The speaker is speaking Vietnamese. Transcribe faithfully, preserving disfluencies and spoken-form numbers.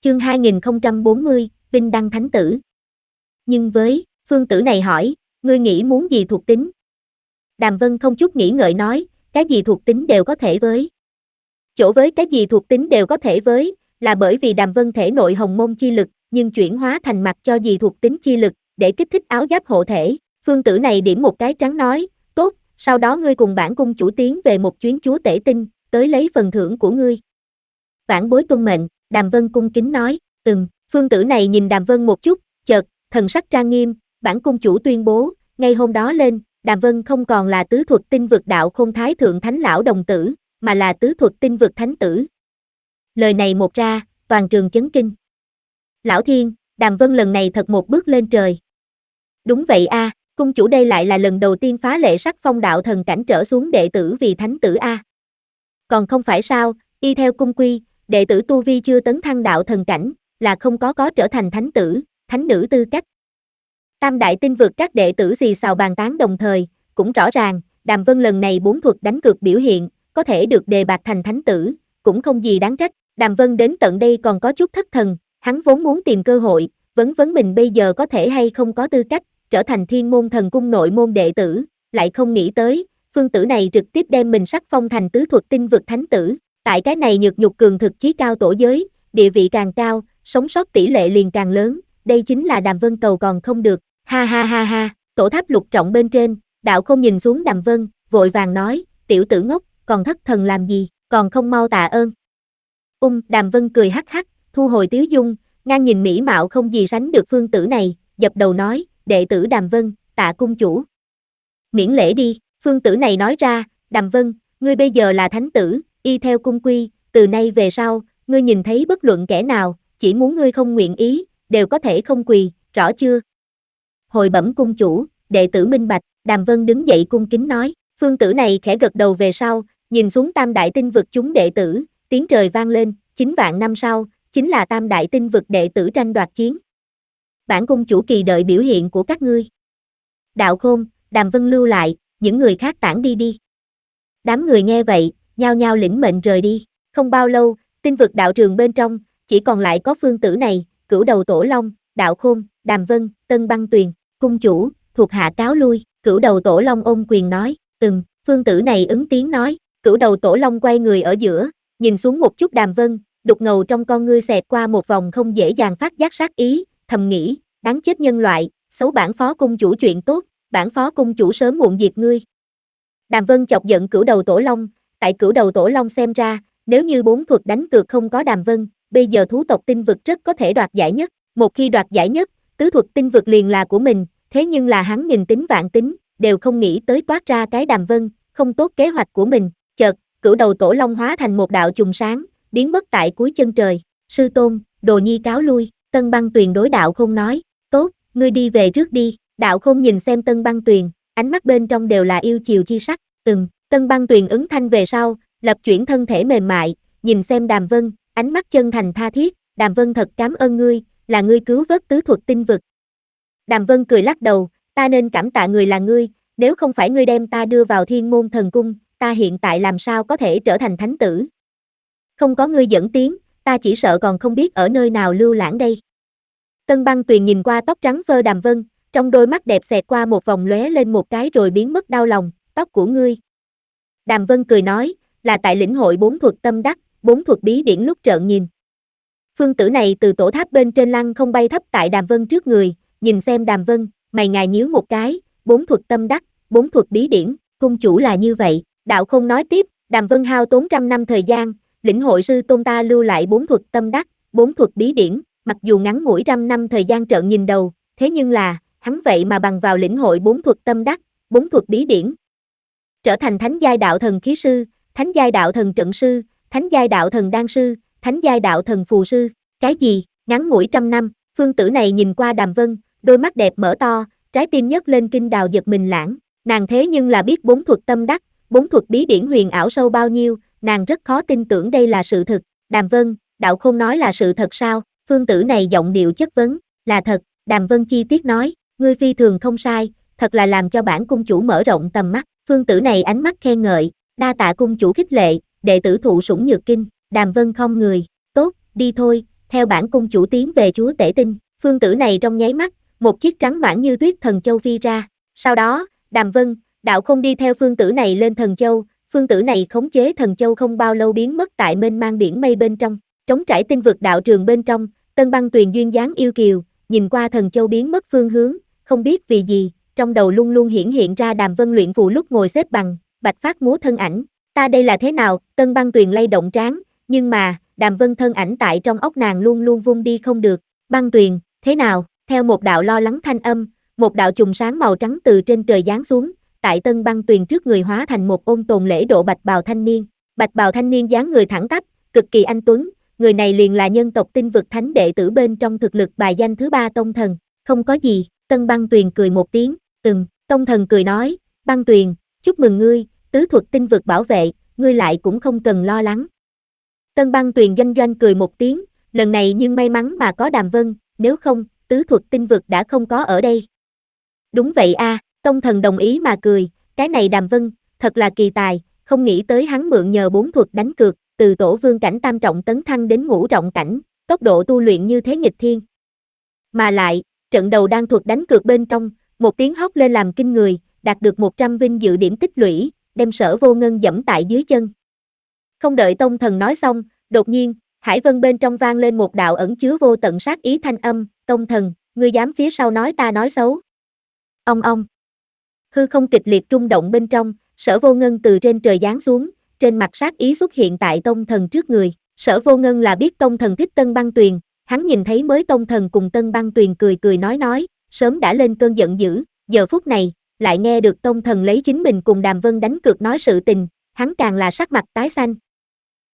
Chương hai nghìn không trăm bốn mươi, Vinh Đăng Thánh Tử. Nhưng với, Phương Tử này hỏi, ngươi nghĩ muốn gì thuộc tính? Đàm Vân không chút nghĩ ngợi nói, cái gì thuộc tính đều có thể với. Chỗ với cái gì thuộc tính đều có thể với, là bởi vì Đàm Vân thể nội hồng môn chi lực, nhưng chuyển hóa thành mặt cho gì thuộc tính chi lực, để kích thích áo giáp hộ thể. Phương Tử này điểm một cái trắng nói, tốt, sau đó ngươi cùng bản cung chủ tiến về một chuyến chúa tể tinh, tới lấy phần thưởng của ngươi. Vãn bối tuân mệnh, Đàm Vân cung kính nói, ừm. Phương Tử này nhìn Đàm Vân một chút, chợt, thần sắc trang nghiêm, bản cung chủ tuyên bố, ngay hôm đó lên, Đàm Vân không còn là tứ thuật tinh vực đạo khôn thái thượng thánh lão đồng tử, mà là tứ thuật tinh vực thánh tử. Lời này một ra, toàn trường chấn kinh. Lão thiên, Đàm Vân lần này thật một bước lên trời. Đúng vậy a, à, cung chủ đây lại là lần đầu tiên phá lệ sắc phong đạo thần cảnh trở xuống đệ tử vì thánh tử a. À. Còn không phải sao, y theo cung quy, đệ tử tu vi chưa tấn thăng đạo thần cảnh, là không có có trở thành thánh tử, thánh nữ tư cách. Tam đại tinh vực các đệ tử xì xào bàn tán đồng thời, cũng rõ ràng, Đàm Vân lần này bốn thuật đánh cược biểu hiện, có thể được đề bạt thành thánh tử, cũng không gì đáng trách. Đàm Vân đến tận đây còn có chút thất thần, hắn vốn muốn tìm cơ hội, vấn vấn mình bây giờ có thể hay không có tư cách, trở thành thiên môn thần cung nội môn đệ tử, lại không nghĩ tới, Phương Tử này trực tiếp đem mình sắc phong thành tứ thuật tinh vực thánh tử, tại cái này nhược nhục cường thực chí cao tổ giới, địa vị càng cao, sống sót tỷ lệ liền càng lớn, đây chính là Đàm Vân cầu còn không được, ha ha ha ha, tổ tháp lục trọng bên trên, đạo không nhìn xuống Đàm Vân, vội vàng nói, tiểu tử ngốc, còn thất thần làm gì, còn không mau tạ ơn. Ung, Đàm Vân cười hắc hắc, thu hồi tiếu dung, ngang nhìn mỹ mạo không gì sánh được Phương Tử này, dập đầu nói, đệ tử Đàm Vân, tạ cung chủ. Miễn lễ đi, Phương Tử này nói ra, Đàm Vân, ngươi bây giờ là thánh tử, y theo cung quy, từ nay về sau, ngươi nhìn thấy bất luận kẻ nào, chỉ muốn ngươi không nguyện ý, đều có thể không quỳ, rõ chưa? Hồi bẩm cung chủ, đệ tử minh bạch, Đàm Vân đứng dậy cung kính nói, Phương Tử này khẽ gật đầu về sau, nhìn xuống tam đại tinh vực chúng đệ tử, tiếng trời vang lên, chín vạn năm sau, chính là tam đại tinh vực đệ tử tranh đoạt chiến. Bản cung chủ kỳ đợi biểu hiện của các ngươi. Đạo Khôn, Đàm Vân lưu lại, những người khác tản đi đi. Đám người nghe vậy, nhao nhao lĩnh mệnh rời đi, không bao lâu, tinh vực đạo trường bên trong, chỉ còn lại có Phương Tử này, Cửu Đầu Tổ Long, Đạo Khôn, Đàm Vân, Tân Băng Tuyền, cung chủ, thuộc hạ cáo lui, Cửu Đầu Tổ Long ôm quyền nói, ừm, Phương Tử này ứng tiếng nói, Cửu Đầu Tổ Long quay người ở giữa, nhìn xuống một chút Đàm Vân, đục ngầu trong con ngươi xẹt qua một vòng không dễ dàng phát giác sát ý, thầm nghĩ, đáng chết nhân loại, xấu bản phó cung chủ chuyện tốt, bản phó cung chủ sớm muộn diệt ngươi. Đàm Vân chọc giận Cửu Đầu Tổ Long, tại Cửu Đầu Tổ Long xem ra, nếu như bốn thuật đánh cược không có Đàm Vân, bây giờ thú tộc tinh vực rất có thể đoạt giải nhất, một khi đoạt giải nhất, tứ thuật tinh vực liền là của mình, thế nhưng là hắn nghìn tính vạn tính, đều không nghĩ tới toát ra cái Đàm Vân, không tốt kế hoạch của mình, chợt, Cửu Đầu Tổ Long hóa thành một đạo chùm sáng, biến mất tại cuối chân trời, sư tôn, Đồ Nhi cáo lui, Tân Băng Tuyền đối Đạo Khôn nói, tốt, ngươi đi về trước đi, Đạo Khôn nhìn xem Tân Băng Tuyền, ánh mắt bên trong đều là yêu chiều chi sắc, từng, Tân Băng Tuyền ứng thanh về sau, lập chuyển thân thể mềm mại, nhìn xem Đàm Vân, ánh mắt chân thành tha thiết, Đàm Vân thật cảm ơn ngươi, là ngươi cứu vớt tứ thuật tinh vực. Đàm Vân cười lắc đầu, ta nên cảm tạ người là ngươi, nếu không phải ngươi đem ta đưa vào thiên môn thần cung, ta hiện tại làm sao có thể trở thành thánh tử. Không có ngươi dẫn tiếng, ta chỉ sợ còn không biết ở nơi nào lưu lãng đây. Tân Băng Tuyền nhìn qua tóc trắng phơ Đàm Vân, trong đôi mắt đẹp xẹt qua một vòng lóe lên một cái rồi biến mất đau lòng, tóc của ngươi. Đàm Vân cười nói, là tại lĩnh hội bốn thuật tâm đắc, bốn thuật bí điển lúc trợn nhìn. Phương Tử này từ tổ tháp bên trên lăng không bay thấp tại Đàm Vân trước người, nhìn xem Đàm Vân, mày ngài nhíu một cái, bốn thuật tâm đắc, bốn thuật bí điển, cung chủ là như vậy, Đạo Không nói tiếp, Đàm Vân hao tốn trăm năm thời gian, lĩnh hội sư tôn ta lưu lại bốn thuật tâm đắc, bốn thuật bí điển, mặc dù ngắn ngủi trăm năm thời gian trợn nhìn đầu, thế nhưng là, hắn vậy mà bằng vào lĩnh hội bốn thuật tâm đắc, bốn thuật bí điển, trở thành thánh giai đạo thần khí sư, thánh giai đạo thần trận sư, thánh giai đạo thần đan sư, thánh giai đạo thần phù sư, cái gì, ngắn ngủi trăm năm, Phương Tử này nhìn qua Đàm Vân, đôi mắt đẹp mở to, trái tim nhấc lên kinh đào giật mình lãng, nàng thế nhưng là biết bốn thuật tâm đắc, bốn thuật bí điển huyền ảo sâu bao nhiêu, nàng rất khó tin tưởng đây là sự thực, Đàm Vân, Đạo Không nói là sự thật sao, Phương Tử này giọng điệu chất vấn, là thật, Đàm Vân chi tiết nói, ngươi phi thường không sai, thật là làm cho bản cung chủ mở rộng tầm mắt, Phương Tử này ánh mắt khen ngợi, đa tạ cung chủ khích lệ, đệ tử thụ sủng nhược kinh, Đàm Vân không người, tốt, đi thôi, theo bản cung chủ tiến về chúa tể tinh, phương tử này trong nháy mắt, một chiếc trắng noãn như tuyết thần châu phi ra, sau đó, Đàm Vân, đạo không đi theo phương tử này lên thần châu, phương tử này khống chế thần châu không bao lâu biến mất tại mênh mang biển mây bên trong, trống trải tinh vực đạo trường bên trong, Tân Băng Tuyền duyên dáng yêu kiều, nhìn qua thần châu biến mất phương hướng, không biết vì gì, trong đầu luôn luôn hiển hiện ra Đàm Vân luyện phù lúc ngồi xếp bằng, bạch phát múa thân ảnh, ta đây là thế nào, Tân Băng Tuyền lay động trán, nhưng mà, Đàm Vân thân ảnh tại trong óc nàng luôn luôn vung đi không được, Băng Tuyền, thế nào, theo một đạo lo lắng thanh âm, một đạo chùm sáng màu trắng từ trên trời giáng xuống, tại Tân Băng Tuyền trước người hóa thành một ôn tồn lễ độ bạch bào thanh niên, bạch bào thanh niên dáng người thẳng tắp, cực kỳ anh tuấn, người này liền là nhân tộc tinh vực thánh đệ tử bên trong thực lực bài danh thứ ba Tông Thần, không có gì, Tân Băng Tuyền cười một tiếng, ừm, Tông Thần cười nói, Băng Tuyền, chúc mừng ngươi, tứ thuật tinh vực bảo vệ, ngươi lại cũng không cần lo lắng. Tân Băng Tuyền doanh doanh cười một tiếng, lần này nhưng may mắn mà có Đàm Vân, nếu không, tứ thuật tinh vực đã không có ở đây. Đúng vậy a, à, Tông Thần đồng ý mà cười, cái này Đàm Vân, thật là kỳ tài, không nghĩ tới hắn mượn nhờ bốn thuật đánh cược, từ tổ vương cảnh tam trọng tấn thăng đến ngũ trọng cảnh, tốc độ tu luyện như thế nghịch thiên. Mà lại, trận đầu đang thuật đánh cược bên trong, một tiếng hót lên làm kinh người, đạt được một trăm vinh dự điểm tích lũy, đem Sở Vô Ngân dẫm tại dưới chân. Không đợi Tông Thần nói xong, đột nhiên, Hải Vân bên trong vang lên một đạo ẩn chứa vô tận sát ý thanh âm, Tông Thần, ngươi dám phía sau nói ta nói xấu. Ong ong. Hư không kịch liệt rung động bên trong, Sở Vô Ngân từ trên trời giáng xuống, trên mặt sát ý xuất hiện tại Tông Thần trước người. Sở Vô Ngân là biết Tông Thần thích Tân Băng Tuyền, hắn nhìn thấy mới Tông Thần cùng Tân Băng Tuyền cười cười nói nói, sớm đã lên cơn giận dữ, giờ phút này, lại nghe được Tông Thần lấy chính mình cùng Đàm Vân đánh cược nói sự tình, hắn càng là sắc mặt tái xanh.